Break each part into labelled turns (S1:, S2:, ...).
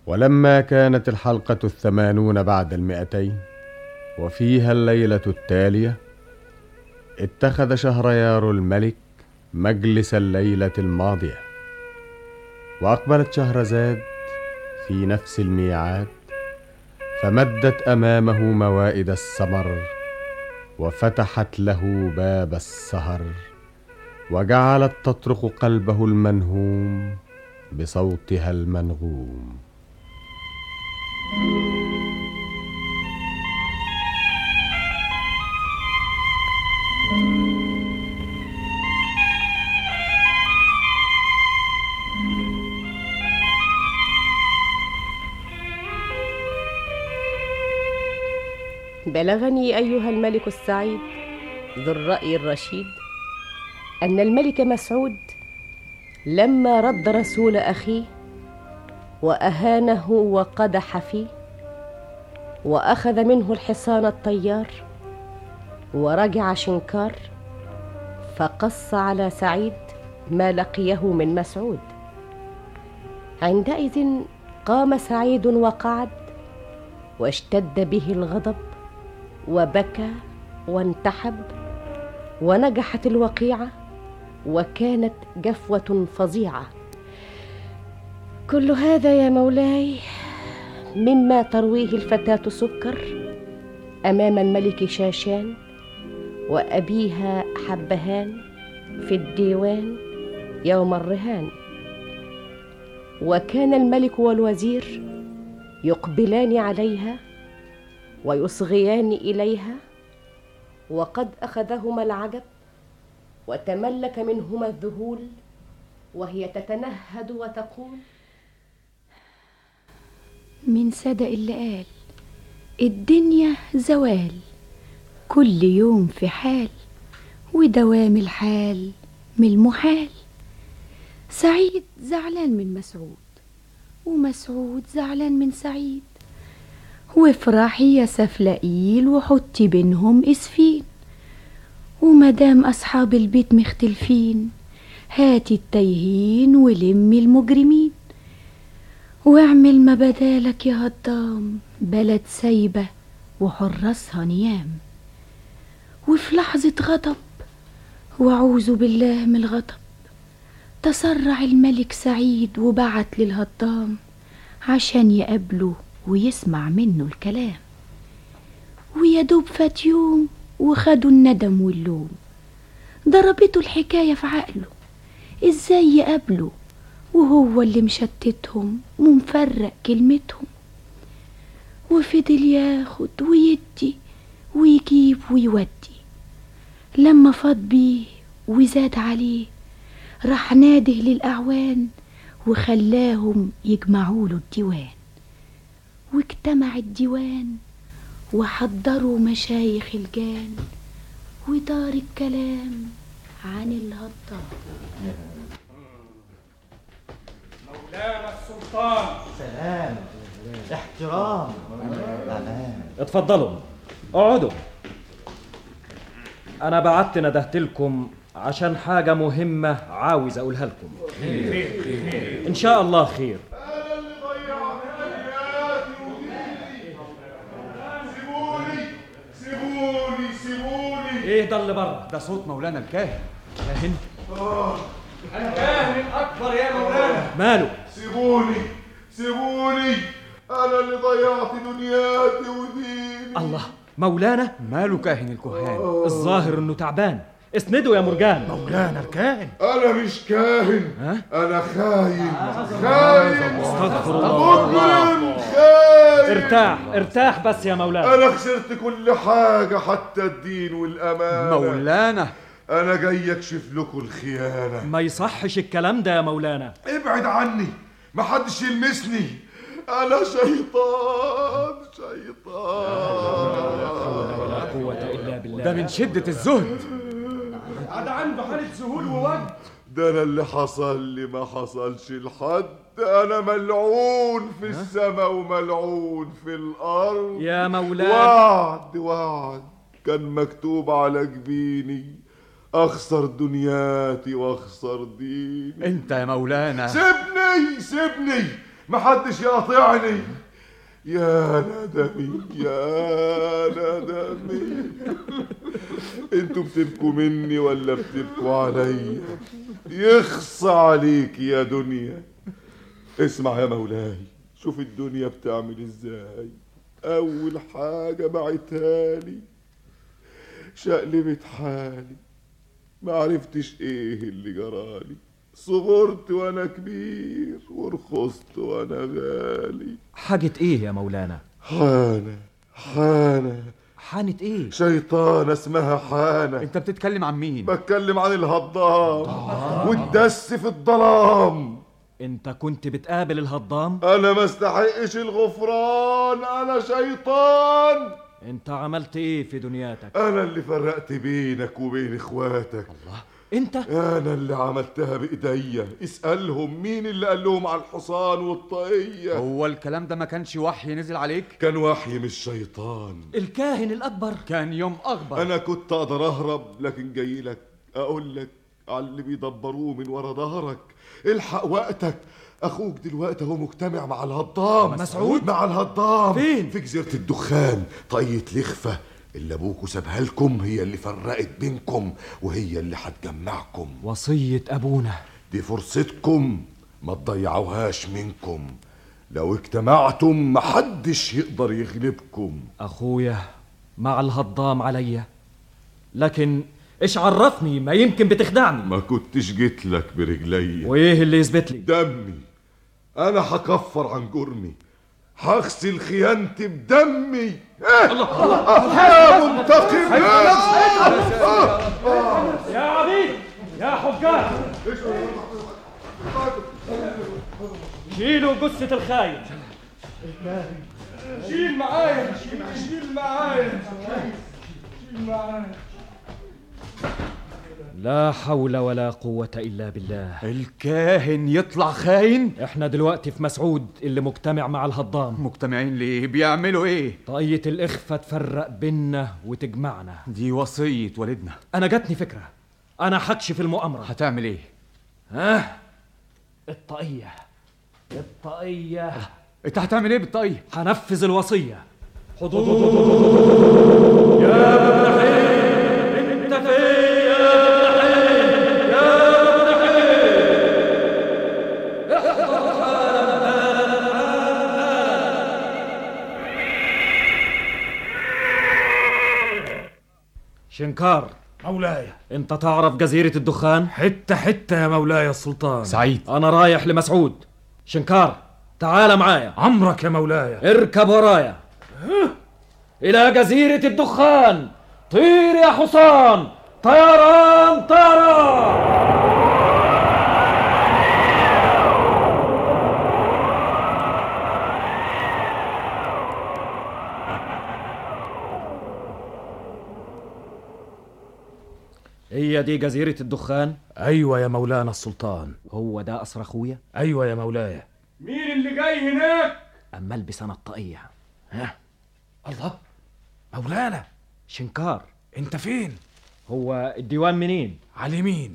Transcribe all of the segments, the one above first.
S1: ولما كانت الحلقة 80 بعد 200 وفيها الليلة التالية، اتخذ شهريار الملك مجلس الليلة الماضية، وأقبلت شهرزاد في نفس الميعاد، فمدت أمامه موائد السمر، وفتحت له باب السهر، وجعلت تطرق قلبه المنهوم بصوتها المنغوم.
S2: بلغني أيها الملك السعيد ذو الرأي الرشيد أن الملك مسعود لما رد رسول أخيه وأهانه وقدح فيه، وأخذ منه الحصان الطيار، ورجع شنكار، فقص على سعيد ما لقيه من مسعود. عندئذ قام سعيد وقعد، واشتد به الغضب، وبكى وانتحب، ونجحت الوقيعة، وكانت جفوة فظيعة. كل هذا يا مولاي مما ترويه الفتاة سكر أمام الملك شاشان وأبيها حبهان في الديوان يوم الرهان. وكان الملك والوزير يقبلان عليها ويصغيان إليها، وقد أخذهما العجب وتملك منهما الذهول، وهي تتنهد وتقول:
S3: من صدق اللي قال الدنيا زوال، كل يوم في حال، ودوام الحال من المحال. سعيد زعلان من مسعود، ومسعود زعلان من سعيد، وافرحي يا سفلقيل وحطي بينهم اسفين، ومدام أصحاب البيت مختلفين هاتي التايهين ولمي المجرمين، واعمل ما بدالك يا هضام، بلد سايبة وحراسها نيام. وفي لحظة غضب وأعوذ بالله من الغضب تسرع الملك سعيد وبعت للهضام عشان يقابله ويسمع منه الكلام. ويدوب فات يوم وخدوا الندم واللوم، ضربته الحكاية في عقله ازاي يقابله وهو اللي مشتتهم ومفرق كلمتهم. وفضل ياخد ويدي ويجيب ويودي، لما فاض بيه وزاد عليه راح ناده للأعوان وخلاهم يجمعوا له الديوان. واجتمع الديوان وحضروا مشايخ الجان، ودار الكلام عن الهضام.
S4: مولانا السلطان،
S5: سلام، احترام، امان.
S4: اتفضلوا اقعدوا. انا بعت ندهت لكم عشان حاجة مهمة عاوز اقولها لكم. ان شاء الله خير. ايه ده اللي بره؟
S6: ده صوت مولانا الكاهن. كاهن؟
S7: الكاهن الأكبر يا مولانا.
S4: ماله؟
S7: سيبوني أنا اللي ضيعت دنياتي وديني.
S4: الله، مولانا
S6: ماله كاهن الكهان؟
S4: الظاهر انه تعبان، اسنده يا مرجان.
S6: مولانا الكاهن.
S7: أنا مش كاهن، أنا خاين.
S4: استغفر الله.
S7: خاين.
S4: ارتاح بس يا مولانا.
S7: أنا خسرت كل حاجة حتى الدين والأمانة.
S6: مولانا
S7: أنا جاي أكشف لكم الخيانة.
S4: ما يصحش الكلام ده يا مولانا.
S7: ابعد عني، محدش يلمسني، أنا شيطان.
S4: لا قوة إلا بالله.
S6: ده من شدة الزهد.
S7: ده عنده حالة ذهول ووجد. ده أنا اللي حصل لي ما حصلش لحد. أنا ملعون في السماء وملعون في الأرض
S4: يا مولانا.
S7: وعد كان مكتوب على جبيني، أخسر دنياتي وأخسر ديني.
S6: أنت يا مولانا.
S7: سيبني محدش يقاطعني. يا ندمي يا ندمي. انتوا بتبكوا مني ولا بتبكوا عليا؟ يخص عليك يا دنيا. اسمع يا مولاي، شوف الدنيا بتعمل ازاي. اول حاجة بعتها لي شقلبت حالي، ما عرفتش ايه اللي جرالي. صغرت وانا كبير ورخصت وانا غالي.
S4: حاجة ايه يا مولانا؟
S7: حانة.
S4: حانة ايه؟
S7: شيطانة اسمها حانة.
S6: انت بتتكلم عن مين؟
S7: بتكلم عن الهضام والدس في الظلام.
S4: انت كنت بتقابل الهضام؟
S7: انا ما استحقش الغفران، انا شيطان.
S4: انت عملت ايه في دنياتك؟
S7: انا اللي فرقت بينك وبين اخواتك.
S4: الله، انت؟
S7: انا اللي عملتها بايديا. اسألهم مين اللي قال لهم على الحصان والطاقية.
S6: هو الكلام ده ما كانش وحي نزل عليك؟
S7: كان وحي مش شيطان.
S4: الكاهن الاكبر
S6: كان يوم اخبر.
S7: انا كنت اقدر اهرب، لكن جاي لك اقول لك على اللي بيدبروه من ورا ظهرك. الحق وقتك، اخوك دلوقتي هو مجتمع مع الهضام.
S4: مسعود؟
S7: مع الهضام.
S4: فين؟
S7: في جزيرة الدخان. طاقية لخفة اللي ابوكوا سابها لكم هي اللي فرقت بينكم، وهي اللي هتجمعكم.
S4: وصية ابونا
S7: دي فرصتكم، ما تضيعوهاش منكم. لو اجتمعتم محدش يقدر يغلبكم.
S4: اخويا مع الهضام عليا، لكن ايش عرفني؟ ما يمكن بتخدعني.
S7: ما كنتش جيت لك برجلي.
S4: وايه اللي يثبت لي؟
S7: دمي. انا هكفر عن جرمي، هغسل خيانتي بدمي. يا منتقم.
S4: يا عبيد، يا حجاج، شيلوا جثة الخاين.
S8: شيل معايا.
S4: لا حول ولا قوة إلا بالله.
S6: الكاهن يطلع خاين؟
S4: احنا دلوقتي في مسعود اللي مجتمع مع الهضام.
S6: مجتمعين ليه؟ بيعملوا ايه؟
S4: طاقية الإخفة تفرق بينا وتجمعنا.
S6: دي وصية والدنا.
S4: أنا جاتني فكرة، أنا هكشف المؤامرة.
S6: هتعمل ايه؟
S4: الطاقية.
S6: انت هتعمل ايه بالطاقية؟
S4: هنفذ الوصية. حضور يا ابن حين، انت فين يا ابن حين؟ يا ابن حين، احضر شنكار.
S8: مولاي،
S4: انت تعرف جزيرة الدخان؟
S8: حتة حتة يا مولاي السلطان.
S6: سعيد،
S4: انا رايح لمسعود. شنكار تعال معايا.
S8: عمرك يا مولاي.
S4: اركب ورايا إلى جزيرة الدخان. طير يا حصان، طيران طيران. هي دي جزيرة الدخان؟
S8: ايوه يا مولانا السلطان.
S4: هو ده قصر اخويا؟
S8: ايوه يا مولاي.
S9: مين اللي جاي هناك؟
S4: اما البس انا الطاقية.
S8: الله، مولانا
S4: شنكار،
S8: انت فين؟
S4: هو الديوان منين؟
S8: على اليمين.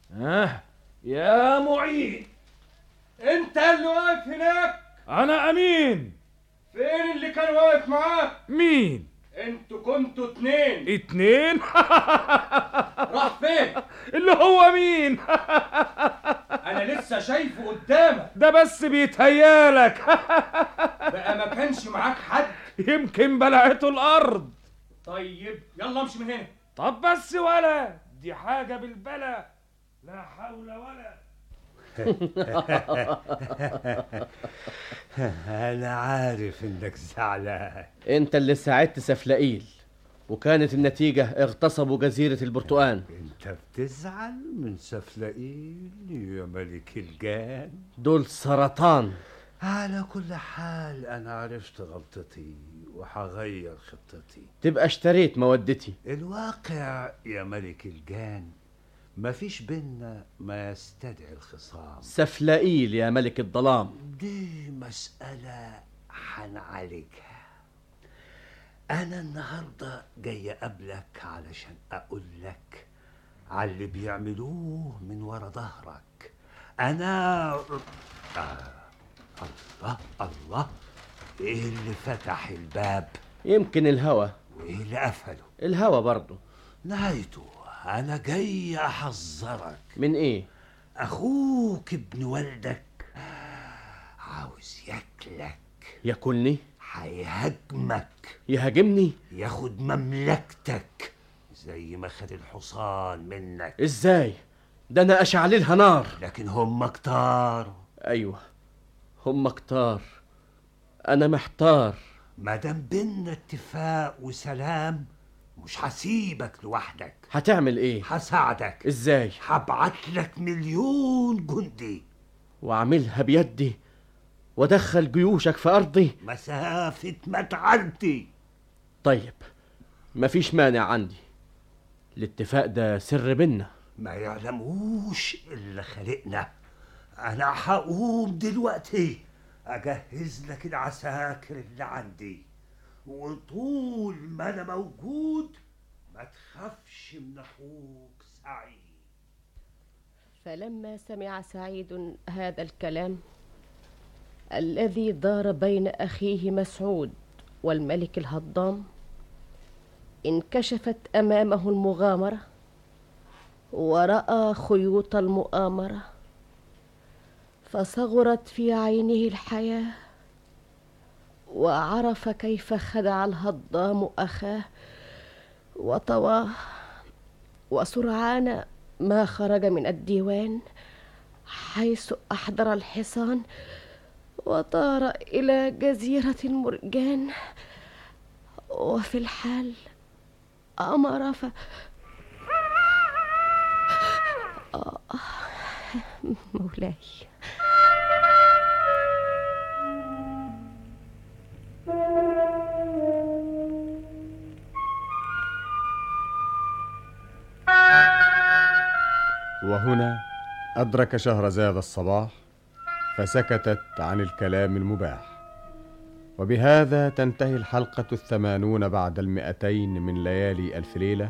S4: يا معين،
S9: انت اللي واقف هناك؟
S8: انا امين.
S9: فين اللي كان واقف معاك؟
S8: مين؟
S9: انتوا كنتوا اتنين.
S8: اتنين؟
S9: راح فين؟
S8: اللي هو مين؟
S9: انا لسه شايفه قدامك.
S8: ده بس بيتهيالك.
S9: بقى ما كانش معاك حد؟
S8: يمكن بلعته الارض.
S9: طيب يلا امشي من هنا.
S8: طب بس ولا دي حاجة بالبلا، لا حول ولا.
S10: أنا عارف إنك زعلان.
S11: أنت اللي ساعدت سفلائيل، وكانت النتيجة اغتصبوا جزيرة البرتقان.
S10: أنت بتزعل من سفلائيل يا ملك الجان؟
S11: دول سرطان.
S10: على كل حال أنا عرفت غلطتي وحغير خطتي.
S11: تبقى اشتريت مودتي.
S10: الواقع يا ملك الجان مفيش بينا ما يستدعي الخصام.
S11: سفلائيل يا ملك الظلام،
S10: دي مسألة حنعالجها. أنا النهاردة جاي أقابلك علشان أقول لك على اللي بيعملوه من ورا ظهرك. أنا الله الله، ايه اللي فتح الباب؟
S11: يمكن الهوا.
S10: وايه اللي قفله؟
S11: الهوا برضه.
S10: نهايته. انا جاي احذرك.
S11: من ايه؟
S10: اخوك ابن والدك عاوز ياكلك.
S11: ياكلني؟
S10: هيهاجمك.
S11: يهاجمني؟
S10: ياخد مملكتك زي ما خد الحصان منك.
S11: ازاي؟ ده انا اشعللها نار.
S10: لكن هم كتار.
S11: ايوه هم كتار. انا محتار.
S10: مادام بينا اتفاق وسلام مش هسيبك لوحدك.
S11: هتعمل ايه؟
S10: هساعدك.
S11: ازاي؟
S10: هبعت لك 1,000,000 جندي
S11: واعملها بيدي وادخل جيوشك في ارضي
S10: مسافة ما تعدي.
S11: طيب مفيش مانع عندي. الاتفاق ده سر بينا.
S10: ما يعلموش اللي خلقنا. انا هقوم دلوقتي اجهز لك العساكر اللي عندي، وطول ما انا موجود ما تخافش من اخوك سعيد.
S2: فلما سمع سعيد هذا الكلام الذي دار بين أخيه مسعود والملك الهضام، انكشفت أمامه المغامرة ورأى خيوط المؤامرة، فصغرت في عينه الحياة، وعرف كيف خدع الهضام أخاه وطواه. وسرعان ما خرج من الديوان حيث أحضر الحصان وطار إلى جزيرة المرجان، وفي الحال أمر مولاي.
S1: وهنا أدرك شهرزاد الصباح فسكتت عن الكلام المباح. وبهذا تنتهي الحلقة 80 بعد 200 من ليالي ألف ليلة.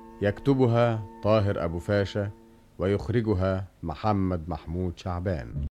S1: يكتبها طاهر أبو فاشا ويخرجها محمد محمود شعبان.